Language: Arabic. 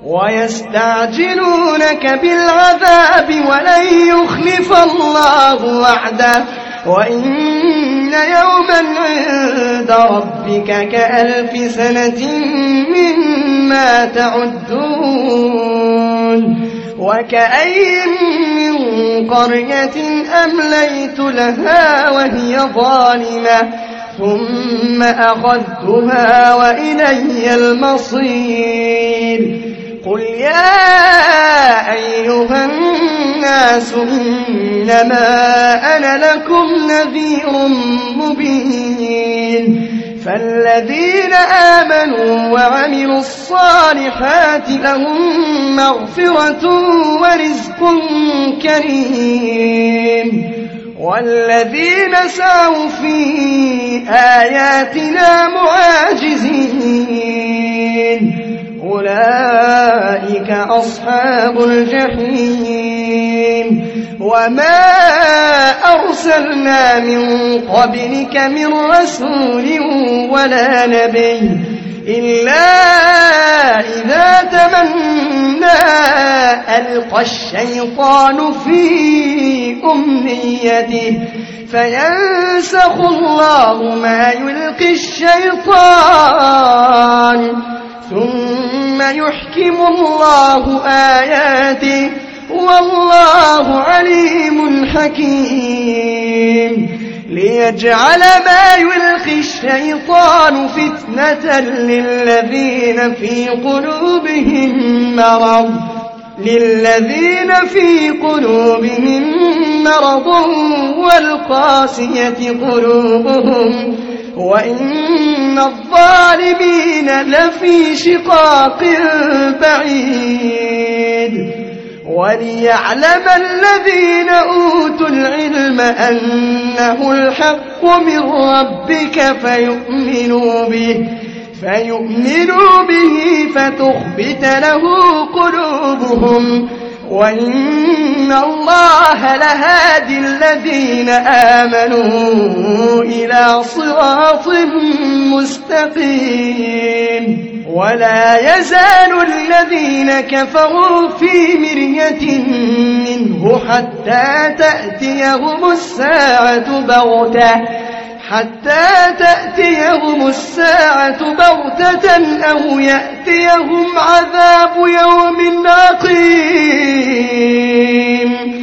ويستعجلونك بالعذاب ولن يخلف الله وعده وإن يوما عند ربك كألف سنة مما تعدون وكأين من قرية أمليت لها وهي ظالمة ثم أخذتها وإلي المصير قل يا أيها الناس إنما أنا لكم نذير مبين فالذين آمنوا وعملوا الصالحات لهم مغفرة ورزق كريم والذين سعوا في آياتنا معاجزين أولئك أصحاب الجحيم وما أرسلنا من قبلك من رسول ولا نبي إلا إذا تمنى ألقى الشيطان في أمنيته فينسخ الله ما يلقي الشيطان ثم يحكم الله آياته والله عليم حكيم ليجعل ما يلقي الشيطان فتنة للذين في قلوبهم مرض والقاسية قلوبهم وإن الظالمين لفي شقاق بعيد وليعلم الذين أوتوا العلم أنه الحق من ربك فيؤمنوا به فتخبت له قلوبهم وإن الله لهادي الذين آمنوا إلى صراط مستقيم ولا يزال الذين كفروا في مرية منه حتى تأتيهم الساعة بغتة أو يأتيهم عذاب يوم عقيم